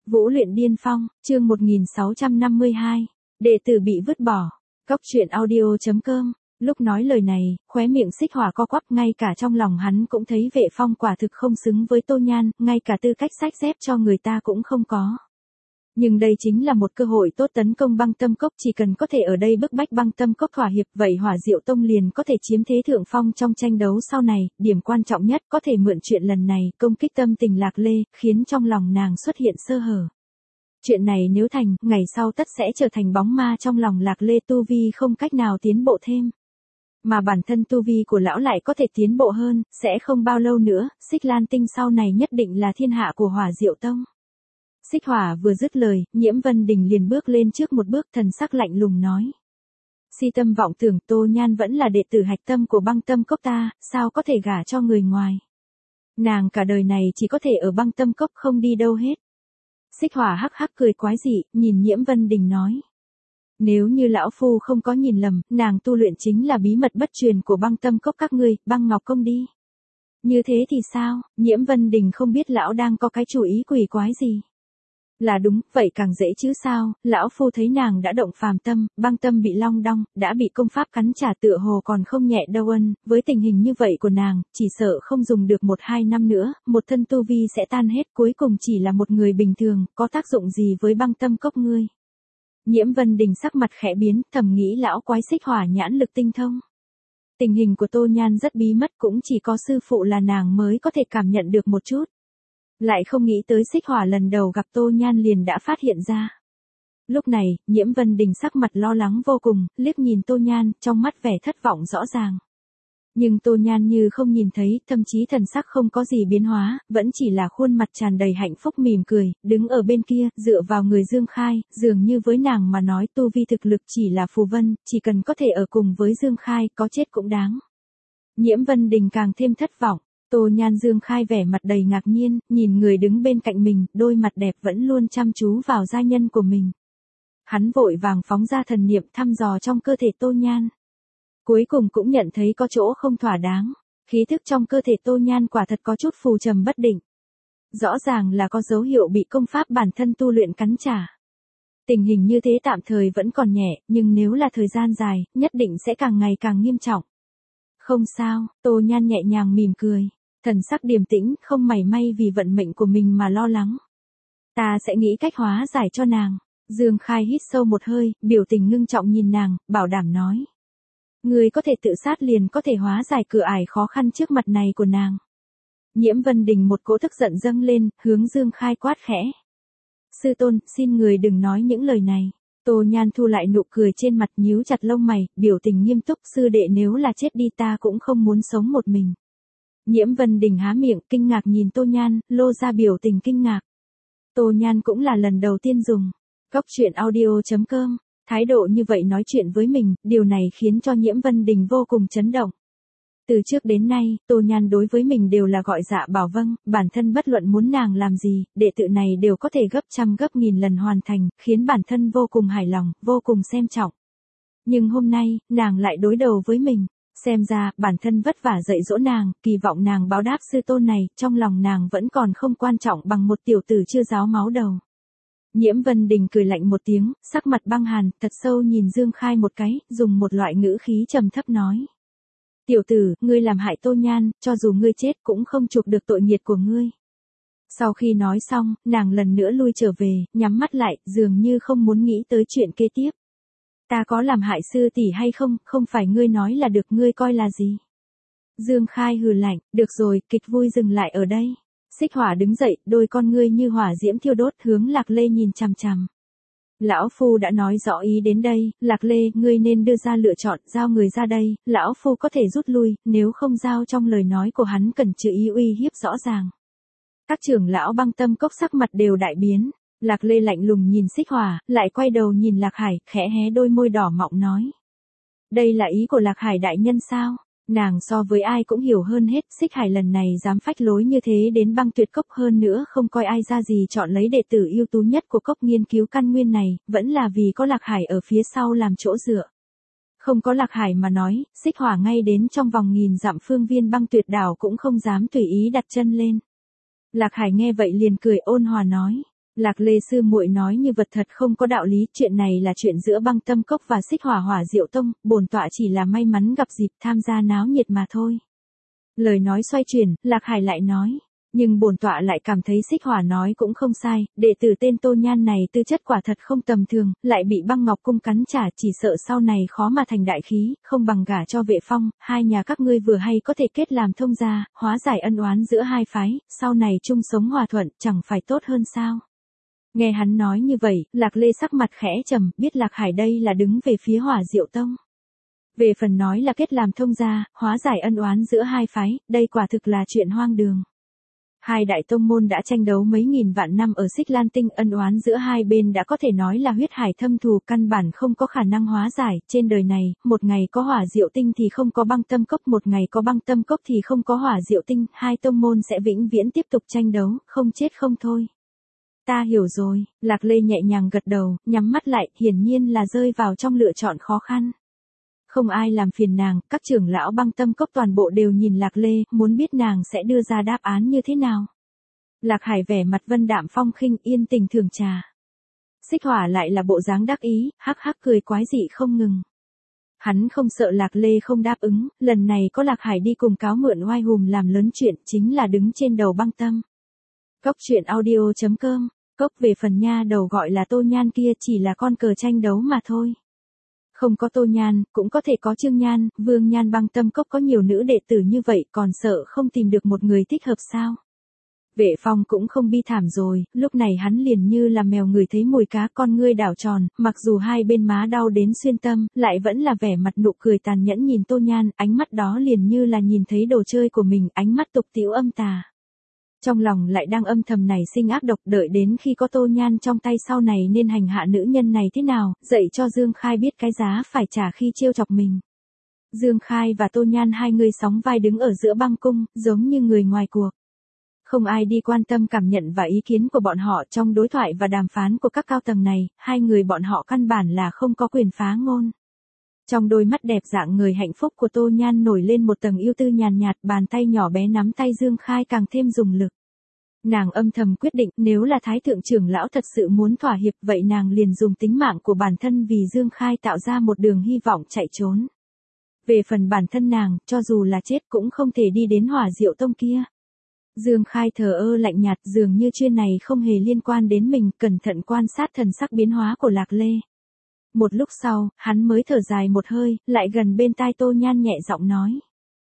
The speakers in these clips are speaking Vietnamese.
Vũ luyện điên phong, chương 1652. Đệ tử bị vứt bỏ. Góc truyện audio.com. Lúc nói lời này, khóe miệng Xích Hỏa co quắp, ngay cả trong lòng hắn cũng thấy Vệ Phong quả thực không xứng với Tô Nhan, ngay cả tư cách xách dép cho người ta cũng không có. Nhưng đây chính là một cơ hội tốt tấn công Băng Tâm Cốc, chỉ cần có thể ở đây bức bách Băng Tâm Cốc thỏa hiệp, vậy Hỏa Diệu Tông liền có thể chiếm thế thượng phong trong tranh đấu sau này. Điểm quan trọng nhất có thể mượn chuyện lần này công kích tâm tình Lạc Lê, khiến trong lòng nàng xuất hiện sơ hở. Chuyện này nếu thành, ngày sau tất sẽ trở thành bóng ma trong lòng Lạc Lê, tu vi không cách nào tiến bộ thêm. Mà bản thân tu vi của lão lại có thể tiến bộ hơn, sẽ không bao lâu nữa, Xích Lan Tinh sau này nhất định là thiên hạ của Hỏa Diệu Tông. Xích Hỏa vừa dứt lời, Nhiễm Vân Đình liền bước lên trước một bước, thần sắc lạnh lùng nói. Si tâm vọng tưởng, Tô Nhan vẫn là đệ tử hạch tâm của Băng Tâm Cốc ta, sao có thể gả cho người ngoài. Nàng cả đời này chỉ có thể ở Băng Tâm Cốc, không đi đâu hết. Xích Hỏa hắc hắc cười quái dị, nhìn Nhiễm Vân Đình nói. Nếu như lão phu không có nhìn lầm, nàng tu luyện chính là bí mật bất truyền của Băng Tâm Cốc các ngươi, Băng Ngọc Công đi. Như thế thì sao, Nhiễm Vân Đình không biết lão đang có cái chủ ý quỷ quái gì. Là đúng, vậy càng dễ chứ sao, lão phu thấy nàng đã động phàm tâm, băng tâm bị long đong, đã bị công pháp cắn trả, tựa hồ còn không nhẹ đâu ân, với tình hình như vậy của nàng, chỉ sợ không dùng được 1-2 năm nữa, một thân tu vi sẽ tan hết, cuối cùng chỉ là một người bình thường, có tác dụng gì với Băng Tâm Cốc ngươi. Nhiễm Vân Đình sắc mặt khẽ biến, thầm nghĩ lão quái Xích Hỏa nhãn lực tinh thông. Tình hình của Tô Nhan rất bí mật, cũng chỉ có sư phụ là nàng mới có thể cảm nhận được một chút. Lại không nghĩ tới Xích Hỏa lần đầu gặp Tô Nhan liền đã phát hiện ra. Lúc này, Nhiễm Vân Đình sắc mặt lo lắng vô cùng, liếc nhìn Tô Nhan, trong mắt vẻ thất vọng rõ ràng. Nhưng Tô Nhan như không nhìn thấy, thậm chí thần sắc không có gì biến hóa, vẫn chỉ là khuôn mặt tràn đầy hạnh phúc mỉm cười, đứng ở bên kia, dựa vào người Dương Khai, dường như với nàng mà nói tu vi thực lực chỉ là phù vân, chỉ cần có thể ở cùng với Dương Khai, có chết cũng đáng. Nhiễm Vân Đình càng thêm thất vọng. Tô Nhan Dương Khai vẻ mặt đầy ngạc nhiên, nhìn người đứng bên cạnh mình, đôi mặt đẹp vẫn luôn chăm chú vào gia nhân của mình. Hắn vội vàng phóng ra thần niệm thăm dò trong cơ thể Tô Nhan. Cuối cùng cũng nhận thấy có chỗ không thỏa đáng, khí thức trong cơ thể Tô Nhan quả thật có chút phù trầm bất định. Rõ ràng là có dấu hiệu bị công pháp bản thân tu luyện cắn trả. Tình hình như thế tạm thời vẫn còn nhẹ, nhưng nếu là thời gian dài, nhất định sẽ càng ngày càng nghiêm trọng. Không sao, Tô Nhan nhẹ nhàng mỉm cười. Thần sắc điềm tĩnh, không mảy may vì vận mệnh của mình mà lo lắng. Ta sẽ nghĩ cách hóa giải cho nàng. Dương Khai hít sâu một hơi, biểu tình ngưng trọng nhìn nàng, bảo đảm nói. Người có thể tự sát liền có thể hóa giải cửa ải khó khăn trước mặt này của nàng. Nhiễm Vân Đình một cỗ tức giận dâng lên, hướng Dương Khai quát khẽ. Sư tôn, xin người đừng nói những lời này. Tô Nhan thu lại nụ cười trên mặt, nhíu chặt lông mày, biểu tình nghiêm túc, sư đệ nếu là chết đi ta cũng không muốn sống một mình. Nhiễm Vân Đình há miệng, kinh ngạc nhìn Tô Nhan, lô ra biểu tình kinh ngạc. Tô Nhan cũng là lần đầu tiên dùng. Góc truyện audio.com. Thái độ như vậy nói chuyện với mình, điều này khiến cho Nhiễm Vân Đình vô cùng chấn động. Từ trước đến nay, Tô Nhan đối với mình đều là gọi dạ bảo vâng, bản thân bất luận muốn nàng làm gì, đệ tử này đều có thể gấp trăm gấp nghìn lần hoàn thành, khiến bản thân vô cùng hài lòng, vô cùng xem trọng. Nhưng hôm nay, nàng lại đối đầu với mình. Xem ra, bản thân vất vả dạy dỗ nàng, kỳ vọng nàng báo đáp sư tôn này, trong lòng nàng vẫn còn không quan trọng bằng một tiểu tử chưa ráo máu đầu. Nhiễm Vân Đình cười lạnh một tiếng, sắc mặt băng hàn, thật sâu nhìn Dương Khai một cái, dùng một loại ngữ khí trầm thấp nói. Tiểu tử, ngươi làm hại Tô Nhan, cho dù ngươi chết cũng không chuộc được tội nghiệt của ngươi. Sau khi nói xong, nàng lần nữa lui trở về, nhắm mắt lại, dường như không muốn nghĩ tới chuyện kế tiếp. Ta có làm hại sư tỷ hay không, không phải ngươi nói là được, ngươi coi là gì. Dương Khai hừ lạnh, được rồi, kịch vui dừng lại ở đây. Xích Hỏa đứng dậy, đôi con ngươi như hỏa diễm thiêu đốt, hướng Lạc Lê nhìn chằm chằm. Lão phu đã nói rõ ý đến đây, Lạc Lê, ngươi nên đưa ra lựa chọn, giao người ra đây, lão phu có thể rút lui, nếu không giao trong lời nói của hắn cần chữ ý uy hiếp rõ ràng. Các trưởng lão Băng Tâm Cốc sắc mặt đều đại biến. Lạc Lê lạnh lùng nhìn Xích Hỏa, lại quay đầu nhìn Lạc Hải, khẽ hé đôi môi đỏ mọng nói. Đây là ý của Lạc Hải đại nhân sao? Nàng so với ai cũng hiểu hơn hết, Xích Hải lần này dám phách lối như thế đến Băng Tuyệt Cốc, hơn nữa không coi ai ra gì chọn lấy đệ tử ưu tú nhất của cốc nghiên cứu căn nguyên này, vẫn là vì có Lạc Hải ở phía sau làm chỗ dựa. Không có Lạc Hải mà nói, Xích Hỏa ngay đến trong vòng 1000 dặm phương viên Băng Tuyệt đảo cũng không dám tùy ý đặt chân lên. Lạc Hải nghe vậy liền cười ôn hòa nói. Lạc Lê sư muội nói như vật thật không có đạo lý, chuyện này là chuyện giữa Băng Tâm Cốc và Xích Hỏa Hỏa Diệu Tông, bổn tọa chỉ là may mắn gặp dịp tham gia náo nhiệt mà thôi. Lời nói xoay chuyển, Lạc Hải lại nói, nhưng bổn tọa lại cảm thấy Xích Hỏa nói cũng không sai, đệ tử tên Tô Nhan này tư chất quả thật không tầm thường, lại bị Băng Ngọc Cung cắn trả, chỉ sợ sau này khó mà thành đại khí, không bằng gả cho Vệ Phong, hai nhà các ngươi vừa hay có thể kết làm thông gia, hóa giải ân oán giữa hai phái, sau này chung sống hòa thuận, chẳng phải tốt hơn sao? Nghe hắn nói như vậy, Lạc Lê sắc mặt khẽ trầm, biết Lạc Hải đây là đứng về phía Hỏa Diệu Tông. Về phần nói là kết làm thông gia, hóa giải ân oán giữa hai phái, đây quả thực là chuyện hoang đường. Hai đại tông môn đã tranh đấu mấy nghìn vạn năm ở Xích Lan Tinh, ân oán giữa hai bên đã có thể nói là huyết hải thâm thù, căn bản không có khả năng hóa giải, trên đời này, một ngày có Hỏa Diệu Tinh thì không có Băng Tâm Cốc, một ngày có Băng Tâm Cốc thì không có Hỏa Diệu Tinh, hai tông môn sẽ vĩnh viễn tiếp tục tranh đấu, không chết không thôi. Ta hiểu rồi, Lạc Lê nhẹ nhàng gật đầu, nhắm mắt lại, hiển nhiên là rơi vào trong lựa chọn khó khăn. Không ai làm phiền nàng, các trưởng lão Băng Tâm Cốc toàn bộ đều nhìn Lạc Lê, muốn biết nàng sẽ đưa ra đáp án như thế nào. Lạc Hải vẻ mặt vân đạm phong khinh, yên tình thưởng trà. Xích Hỏa lại là bộ dáng đắc ý, hắc hắc cười quái dị không ngừng. Hắn không sợ Lạc Lê không đáp ứng, lần này có Lạc Hải đi cùng cáo mượn oai hùm làm lớn chuyện, chính là đứng trên đầu Băng Tâm. Cốc truyện audio.com, Cốc về phần nha đầu gọi là Tô Nhan kia chỉ là con cờ tranh đấu mà thôi. Không có Tô Nhan, cũng có thể có Trương Nhan, Vương Nhan. Băng Tâm Cốc có nhiều nữ đệ tử như vậy, còn sợ không tìm được một người thích hợp sao? Vệ Phong cũng không bi thảm rồi, lúc này hắn liền như là mèo người thấy mùi cá, con ngươi đảo tròn, mặc dù hai bên má đau đến xuyên tâm, lại vẫn là vẻ mặt nụ cười tàn nhẫn nhìn Tô Nhan, ánh mắt đó liền như là nhìn thấy đồ chơi của mình, ánh mắt tục tĩu âm tà. Trong lòng lại đang âm thầm nảy sinh ác độc, đợi đến khi có Tô Nhan trong tay sau này nên hành hạ nữ nhân này thế nào, dạy cho Dương Khai biết cái giá phải trả khi trêu chọc mình. Dương Khai và Tô Nhan hai người sóng vai đứng ở giữa băng cung, giống như người ngoài cuộc. Không ai đi quan tâm cảm nhận và ý kiến của bọn họ trong đối thoại và đàm phán của các cao tầng này, hai người bọn họ căn bản là không có quyền phá ngôn. Trong đôi mắt đẹp dạng người hạnh phúc của Tô Nhan nổi lên một tầng yêu tư nhàn nhạt, bàn tay nhỏ bé nắm tay Dương Khai càng thêm dùng lực. Nàng âm thầm quyết định, nếu là Thái thượng trưởng lão thật sự muốn thỏa hiệp, vậy nàng liền dùng tính mạng của bản thân vì Dương Khai tạo ra một đường hy vọng chạy trốn. Về phần bản thân nàng, cho dù là chết cũng không thể đi đến Hỏa Diệu Tông kia. Dương Khai thờ ơ lạnh nhạt, dường như chuyện này không hề liên quan đến mình, cẩn thận quan sát thần sắc biến hóa của Lạc Lê. Một lúc sau, hắn mới thở dài một hơi, lại gần bên tai Tô Nhan nhẹ giọng nói.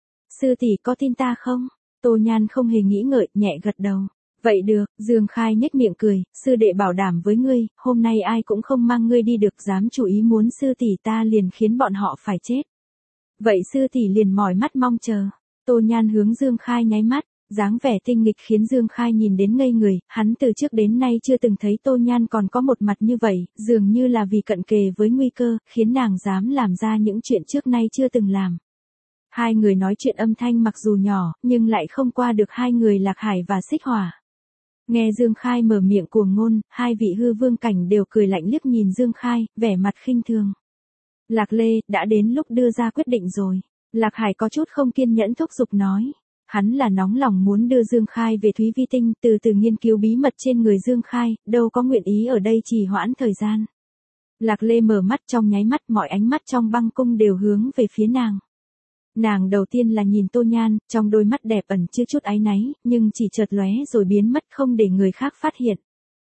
Sư tỷ có tin ta không? Tô Nhan không hề nghĩ ngợi, nhẹ gật đầu. Vậy được, Dương Khai nhếch miệng cười, sư đệ bảo đảm với ngươi, hôm nay ai cũng không mang ngươi đi được, dám chủ ý muốn sư tỷ ta liền khiến bọn họ phải chết. Vậy sư tỷ liền mỏi mắt mong chờ. Tô Nhan hướng Dương Khai nháy mắt. Dáng vẻ tinh nghịch khiến Dương Khai nhìn đến ngây người, hắn từ trước đến nay chưa từng thấy Tô Nhan còn có một mặt như vậy, dường như là vì cận kề với nguy cơ, khiến nàng dám làm ra những chuyện trước nay chưa từng làm. Hai người nói chuyện âm thanh mặc dù nhỏ, nhưng lại không qua được hai người Lạc Hải và Xích Hỏa. Nghe Dương Khai mở miệng cuồng ngôn, hai vị hư vương cảnh đều cười lạnh liếc nhìn Dương Khai, vẻ mặt khinh thường. Lạc Lê, đã đến lúc đưa ra quyết định rồi. Lạc Hải có chút không kiên nhẫn thúc giục nói. Hắn là nóng lòng muốn đưa Dương Khai về Thúy Vi Tinh, từ từ nghiên cứu bí mật trên người Dương Khai, đâu có nguyện ý ở đây trì hoãn thời gian. Lạc Lê mở mắt, trong nháy mắt mọi ánh mắt trong băng cung đều hướng về phía nàng. Nàng đầu tiên là nhìn Tô Nhan, trong đôi mắt đẹp ẩn chứa chút áy náy, nhưng chỉ chợt lóe rồi biến mất không để người khác phát hiện.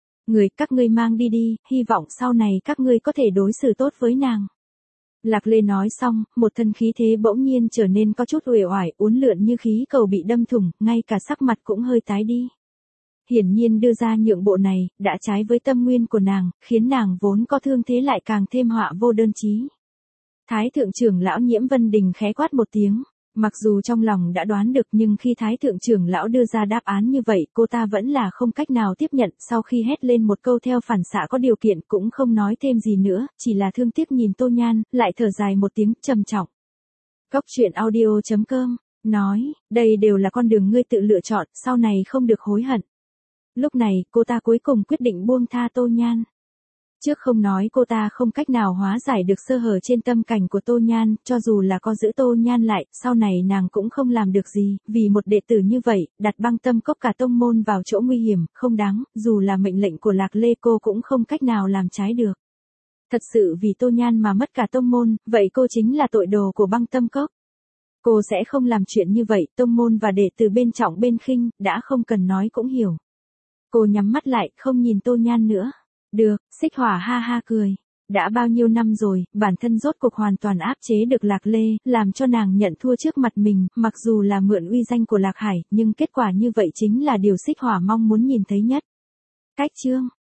Các ngươi mang đi đi, hy vọng sau này các ngươi có thể đối xử tốt với nàng. Lạc Lê nói xong, một thân khí thế bỗng nhiên trở nên có chút uể oải, uốn lượn như khí cầu bị đâm thủng, ngay cả sắc mặt cũng hơi tái đi. Hiển nhiên đưa ra nhượng bộ này, đã trái với tâm nguyên của nàng, khiến nàng vốn có thương thế lại càng thêm họa vô đơn chí. Thái thượng trưởng lão Nhiễm Vân Đình khẽ quát một tiếng. Mặc dù trong lòng đã đoán được nhưng khi Thái thượng trưởng lão đưa ra đáp án như vậy cô ta vẫn là không cách nào tiếp nhận, sau khi hét lên một câu theo phản xạ có điều kiện cũng không nói thêm gì nữa, chỉ là thương tiếc nhìn Tô Nhan, lại thở dài một tiếng trầm trọng. Cốc truyện audio.com, nói, đây đều là con đường ngươi tự lựa chọn, sau này không được hối hận. Lúc này cô ta cuối cùng quyết định buông tha Tô Nhan. Trước không nói cô ta không cách nào hóa giải được sơ hở trên tâm cảnh của Tô Nhan, cho dù là có giữ Tô Nhan lại, sau này nàng cũng không làm được gì, vì một đệ tử như vậy, đặt Băng Tâm Cốc cả tông môn vào chỗ nguy hiểm, không đáng, dù là mệnh lệnh của Lạc Lê cô cũng không cách nào làm trái được. Thật sự vì Tô Nhan mà mất cả tông môn, vậy cô chính là tội đồ của Băng Tâm Cốc. Cô sẽ không làm chuyện như vậy, tông môn và đệ tử bên trọng bên khinh, đã không cần nói cũng hiểu. Cô nhắm mắt lại, không nhìn Tô Nhan nữa. Được, Xích Hỏa ha ha cười. Đã bao nhiêu năm rồi, bản thân rốt cuộc hoàn toàn áp chế được Lạc Lê, làm cho nàng nhận thua trước mặt mình, mặc dù là mượn uy danh của Lạc Hải, nhưng kết quả như vậy chính là điều Xích Hỏa mong muốn nhìn thấy nhất. Cách chương